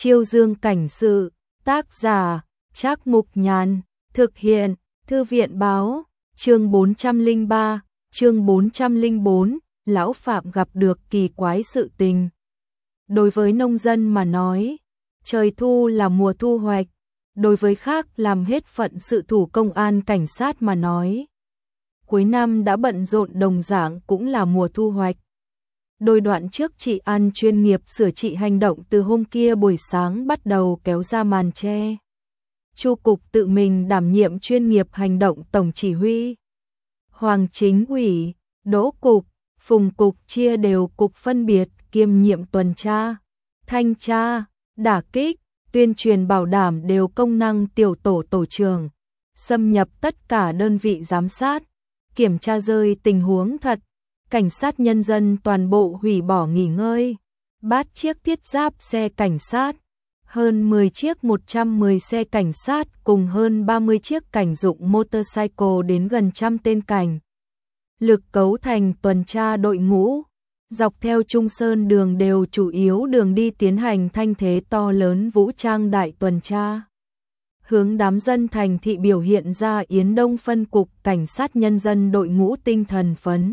Chiêu Dương cảnh sự, tác giả, Trác Mục Nhàn, thực hiện, Thư viện báo, chương 403, chương 404, Lão Phạm gặp được kỳ quái sự tình. Đối với nông dân mà nói, trời thu là mùa thu hoạch, đối với khác làm hết phận sự thủ công an cảnh sát mà nói. Cuối năm đã bận rộn đồng dạng cũng là mùa thu hoạch. Đôi đoạn trước trị an chuyên nghiệp sửa trị hành động từ hôm kia buổi sáng bắt đầu kéo ra màn che. Chu cục tự mình đảm nhiệm chuyên nghiệp hành động tổng chỉ huy. Hoàng chính ủy, Đỗ cục, Phùng cục chia đều cục phân biệt kiêm nhiệm tuần tra, thanh tra, đả kích, tuyên truyền bảo đảm đều công năng tiểu tổ tổ trưởng, xâm nhập tất cả đơn vị giám sát, kiểm tra rơi tình huống thật. Cảnh sát nhân dân toàn bộ hủy bỏ nghỉ ngơi, bát chiếc thiết giáp xe cảnh sát, hơn 10 chiếc 110 xe cảnh sát cùng hơn 30 chiếc cảnh dụng motorcycle đến gần trăm tên cảnh. Lực cấu thành tuần tra đội ngũ, dọc theo Trung Sơn đường đều chủ yếu đường đi tiến hành thanh thế to lớn vũ trang đại tuần tra. Hướng đám dân thành thị biểu hiện ra Yến Đông phân cục cảnh sát nhân dân đội ngũ tinh thần phấn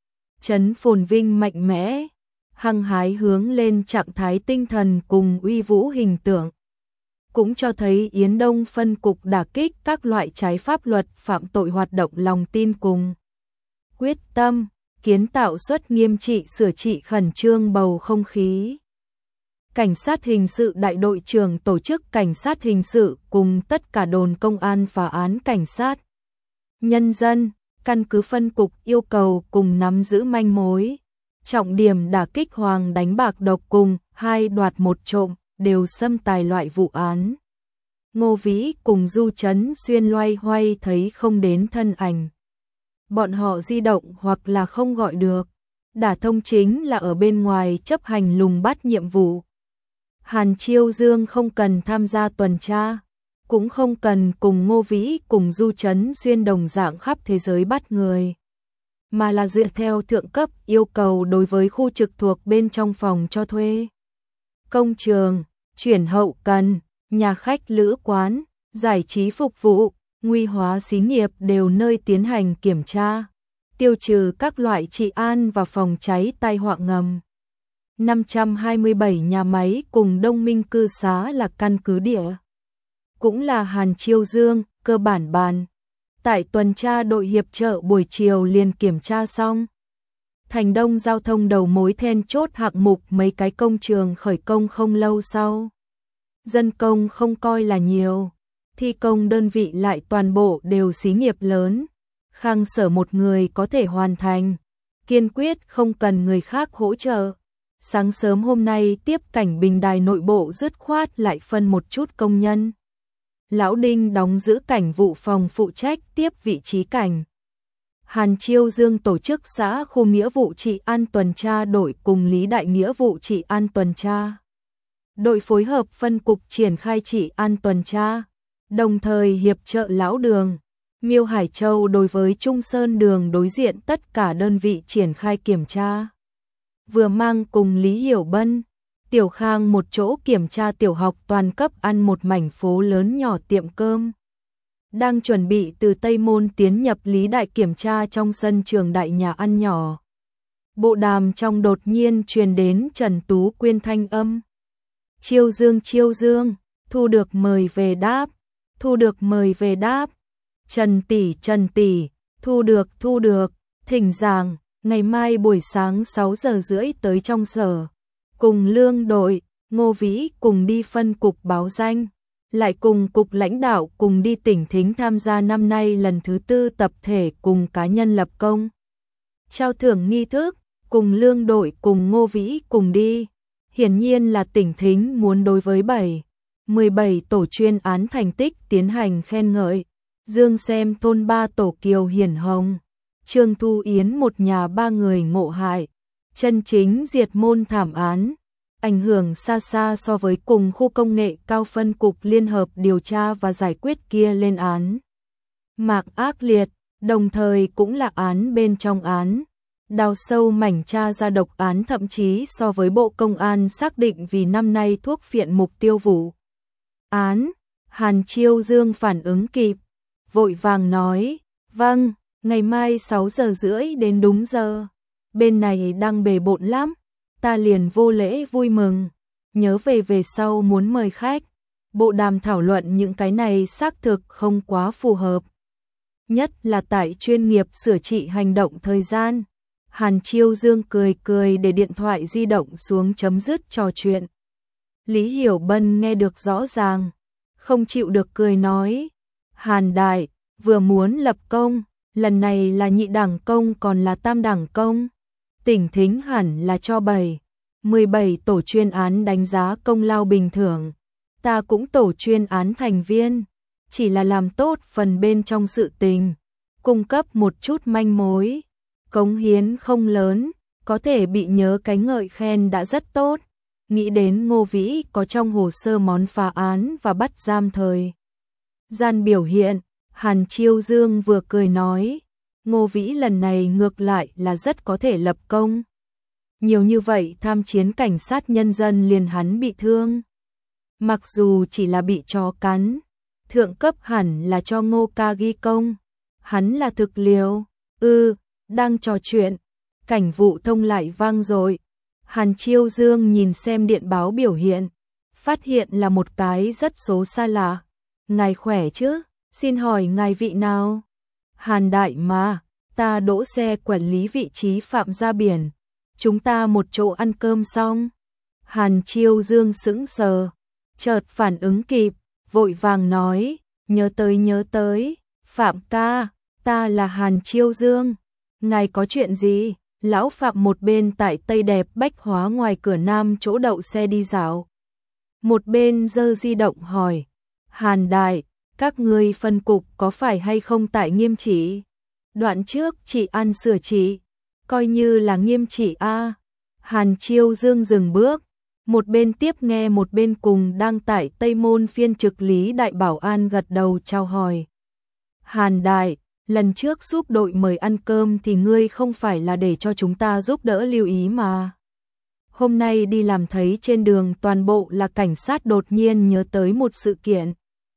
chấn phồn vinh mạnh mẽ, hăng hái hướng lên trạng thái tinh thần cùng uy vũ hình tượng. Cũng cho thấy Yến Đông phân cục đả kích các loại trái pháp luật phạm tội hoạt động lòng tin cùng quyết tâm, kiến tạo suất nghiêm trị sửa trị khẩn trương bầu không khí. Cảnh sát hình sự đại đội trưởng tổ chức cảnh sát hình sự cùng tất cả đồn công an phá án cảnh sát nhân dân, căn cứ phân cục yêu cầu cùng nắm giữ manh mối, trọng điểm đả kích hoàng đánh bạc độc cùng 2 đoạt 1 trộm, đều xâm tài loại vụ án. Ngô Vĩ cùng Du Trấn Xuyên loay hoay thấy không đến thân ảnh. Bọn họ di động hoặc là không gọi được, đả thông chính là ở bên ngoài chấp hành lùng bắt nhiệm vụ. Hàn Chiêu Dương không cần tham gia tuần tra, cũng không cần cùng Ngô Vĩ cùng Du Trấn Xuyên đồng dạng khắp thế giới bắt người, mà là dựa theo thượng cấp yêu cầu đối với khu trực thuộc bên trong phòng cho thuê. Công trường, chuyển hậu cần, nhà khách lữ quán, giải trí phục vụ, nguy hóa xí nghiệp đều nơi tiến hành kiểm tra, tiêu trừ các loại trị an và phòng cháy tai họa ngầm. 527 nhà máy cùng Đông Minh cư xá là căn cứ địa. Cũng là Hàn Chiêu Dương, cơ bản bàn. Tại tuần tra đội hiệp trợ buổi chiều liền kiểm tra xong. Thành Đông giao thông đầu mối then chốt hạng mục mấy cái công trường khởi công không lâu sau. Dân công không coi là nhiều, thi công đơn vị lại toàn bộ đều xí nghiệp lớn. Khang Sở một người có thể hoàn thành, kiên quyết không cần người khác hỗ trợ. Sáng sớm hôm nay tiếp cảnh bình đài nội bộ dứt khoát lại phân một chút công nhân. Lão Đinh đóng giữ cảnh vụ phòng phụ trách tiếp vị trí cảnh. Hàn Chiêu Dương tổ chức xã khu nghĩa vụ trị an tuần tra đội cùng Lý Đại nghĩa vụ trị an tuần tra. Đội phối hợp phân cục triển khai trị an tuần tra, đồng thời hiệp trợ Lão Đường, Miêu Hải Châu đối với Trung Sơn đường đối diện tất cả đơn vị triển khai kiểm tra. Vừa mang cùng Lý Hiểu Bân, Tiểu Khang một chỗ kiểm tra tiểu học toàn cấp ăn một mảnh phố lớn nhỏ tiệm cơm. Đang chuẩn bị từ Tây Môn tiến nhập Lý Đại kiểm tra trong sân trường đại nhà ăn nhỏ. Bộ đàm trong đột nhiên truyền đến Trần Tú Quyên thanh âm. Chiêu Dương, thu được mời về đáp, thu được mời về đáp. Trần tỷ, thu được, thỉnh giảng, ngày mai buổi sáng 6 giờ rưỡi tới trong sở. Cùng lương đội, Ngô Vĩ cùng đi phân cục báo danh, lại cùng cục lãnh đạo cùng đi tỉnh Thính tham gia năm nay lần thứ 4 tập thể cùng cá nhân lập công. Trao thưởng nghi thức, cùng lương đội cùng Ngô Vĩ cùng đi. Hiển nhiên là tỉnh Thính muốn đối với 17 tổ chuyên án thành tích tiến hành khen ngợi. Dương xem thôn 3 tổ Kiều Hiển Hồng, Trương Thu Yến một nhà 3 người ngộ hại. Chân chính diệt môn thảm án, ảnh hưởng xa xa so với cùng khu công nghệ cao phân cục liên hợp điều tra và giải quyết kia lên án. Mạc ác liệt, đồng thời cũng là án bên trong án. đào sâu mảnh tra ra độc án, thậm chí so với Bộ Công an xác định vì năm nay thuốc phiện mục tiêu vụ án. Hàn Chiêu Dương phản ứng kịp, vội vàng nói, vâng, ngày mai 6:30 đến đúng giờ. Bên này đang bề bộn lắm, ta liền vô lễ vui mừng. Nhớ về sau muốn mời khách. Bộ đàm thảo luận những cái này xác thực không quá phù hợp. Nhất là tại chuyên nghiệp sửa trị hành động thời gian. Hàn Chiêu Dương cười cười để điện thoại di động xuống chấm dứt trò chuyện. Lý Hiểu Bân nghe được rõ ràng, không chịu được cười nói, Hàn đại, vừa muốn lập công, lần này là nhị đẳng công còn là tam đẳng công. Tỉnh thính hẳn là cho 17 tổ chuyên án đánh giá công lao bình thường. Ta cũng tổ chuyên án thành viên, chỉ là làm tốt phần bên trong sự tình, cung cấp một chút manh mối, cống hiến không lớn, có thể bị nhớ cái ngợi khen đã rất tốt. Nghĩ đến Ngô Vĩ có trong hồ sơ món phá án và bắt giam thời gian biểu hiện, Hàn Chiêu Dương vừa cười nói, Ngô Vĩ lần này ngược lại là rất có thể lập công. Nhiều như vậy tham chiến cảnh sát nhân dân liền hắn bị thương. Mặc dù chỉ là bị chó cắn, thượng cấp hẳn là cho Ngô ca ghi công. Hắn là thực liều. Đang trò chuyện, cảnh vụ thông lại vang rồi. Hàn Chiêu Dương nhìn xem điện báo biểu hiện, phát hiện là một cái rất số xa lạ. Ngài khỏe chứ? Xin hỏi ngài vị nào? Hàn đại mà, ta đỗ xe quản lý vị trí Phạm Gia Biển. Chúng ta một chỗ ăn cơm xong. Hàn Chiêu Dương sững sờ, chợt phản ứng kịp, vội vàng nói, nhớ tới, Phạm ca, ta là Hàn Chiêu Dương. Ngài có chuyện gì? Lão Phạm một bên tại Tây Đẹp Bách Hóa ngoài cửa Nam chỗ đậu xe đi dạo, một bên giơ di động hỏi, Hàn đại, các ngươi phân cục có phải hay không tại Nghiêm Chỉ? Đoạn trước chị ăn sửa trị, coi như là Nghiêm Chỉ a. Hàn Chiêu Dương dừng bước, một bên tiếp nghe một bên cùng đang tại Tây Môn phiên trực Lý đại bảo an gật đầu chào hỏi. Hàn đại, lần trước giúp đội mời ăn cơm thì ngươi không phải là để cho chúng ta giúp đỡ lưu ý mà. Hôm nay đi làm thấy trên đường toàn bộ là cảnh sát, đột nhiên nhớ tới một sự kiện.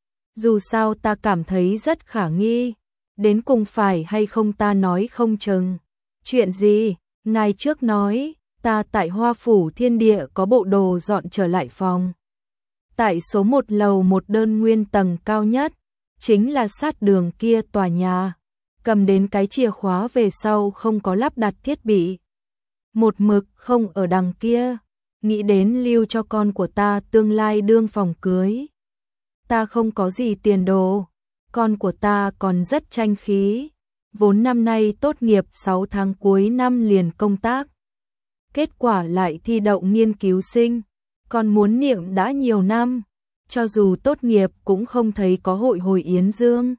Dù sao ta cảm thấy rất khả nghi, đến cùng phải hay không ta nói không chừng. Chuyện gì? Ngài trước nói, ta tại Hoa Phủ Thiên Địa có bộ đồ dọn trở lại phòng. Tại số 1 lầu 1 đơn nguyên tầng cao nhất, chính là sát đường kia tòa nhà. Cầm đến cái chìa khóa về sau không có lắp đặt thiết bị. Một mực không ở đằng kia, nghĩ đến lưu cho con của ta tương lai đương phòng cưới. Ta không có gì tiền đồ, con của ta còn rất tranh khí, vốn năm nay tốt nghiệp 6 tháng cuối năm liền công tác. Kết quả lại thi đậu nghiên cứu sinh, con muốn niệm đã nhiều năm, cho dù tốt nghiệp cũng không thấy có hội hồi yến dương.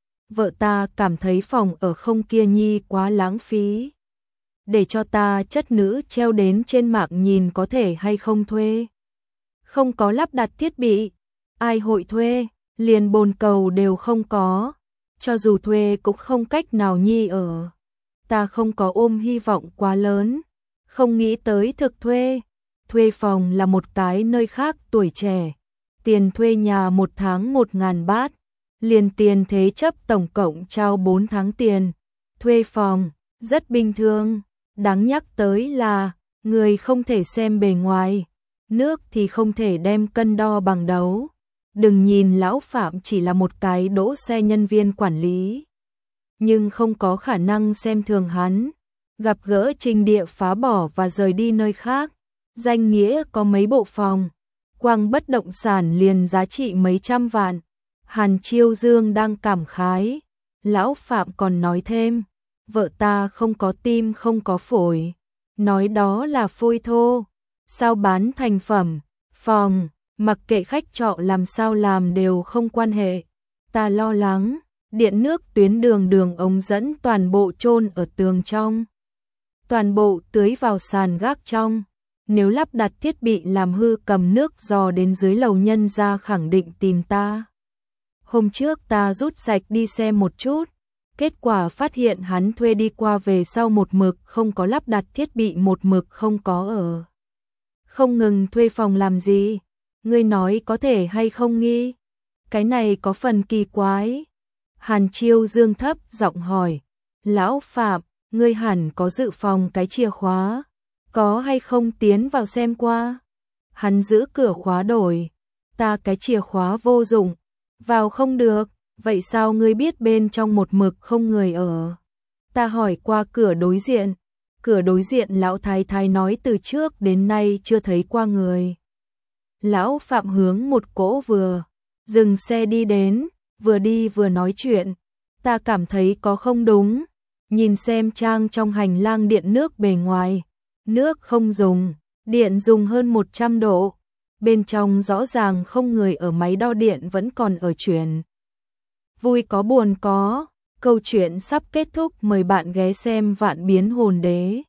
Vợ ta cảm thấy phòng ở không kia nhi quá lãng phí, để cho ta chất nữ treo đến trên mạng nhìn có thể hay không thuê. Không có lắp đặt thiết bị, ai hội thuê, liền bồn cầu đều không có, cho dù thuê cũng không cách nào nhi ở. Ta không có ôm hy vọng quá lớn, không nghĩ tới thực thuê. Thuê phòng là một cái nơi khác tuổi trẻ, tiền thuê nhà 1 tháng 1.000 bát, liền tiền thế chấp tổng cộng trao 4 tháng tiền. Thuê phòng, rất bình thường, đáng nhắc tới là, người không thể xem bề ngoài, nước thì không thể đem cân đo bằng đấu. Đừng nhìn lão Phạm chỉ là một cái đỗ xe nhân viên quản lý, nhưng không có khả năng xem thường hắn. Gặp gỡ Trình Địa phá bỏ và rời đi nơi khác, danh nghĩa có mấy bộ phòng, quang bất động sản liền giá trị mấy trăm vạn. Hàn Chiêu Dương đang cảm khái, lão Phạm còn nói thêm, vợ ta không có tim không có phổi, nói đó là phôi thô, sao bán thành phẩm, phòng, mặc kệ khách trọ làm sao làm đều không quan hệ. Ta lo lắng, điện nước tuyến đường ống dẫn toàn bộ chôn ở tường trong, toàn bộ tưới vào sàn gác trong. Nếu lắp đặt thiết bị làm hư cầm nước dò đến dưới lầu nhân ra khẳng định tìm ta. Hôm trước ta rút sạch đi xem một chút, Kết quả phát hiện hắn thuê đi qua về sau một mực không có lắp đặt thiết bị, một mực không có ở. Không ngừng thuê phòng làm gì? Ngươi nói có thể hay không nghi? Cái này có phần kỳ quái. Hàn Chiêu dương thấp giọng hỏi. Lão Phạm, ngươi hẳn có dự phòng cái chìa khóa. Có hay không tiến vào xem qua? Hắn giữ cửa khóa đổi. Ta cái chìa khóa vô dụng. Vào không được. Vậy sao ngươi biết bên trong một mực không người ở? Ta hỏi qua cửa đối diện. Cửa đối diện lão thái thái nói từ trước đến nay chưa thấy qua người. Lão Phạm hướng một cỗ vừa dừng xe đi đến, vừa đi vừa nói chuyện. Ta cảm thấy có không đúng. Nhìn xem trang trong hành lang điện nước bề ngoài. Nước không dùng, điện dùng hơn 100 độ. Bên trong rõ ràng không người ở, máy đo điện vẫn còn ở chuyển. Vui có buồn có, câu chuyện sắp kết thúc, mời bạn ghé xem Vạn Biến Hồn Đế.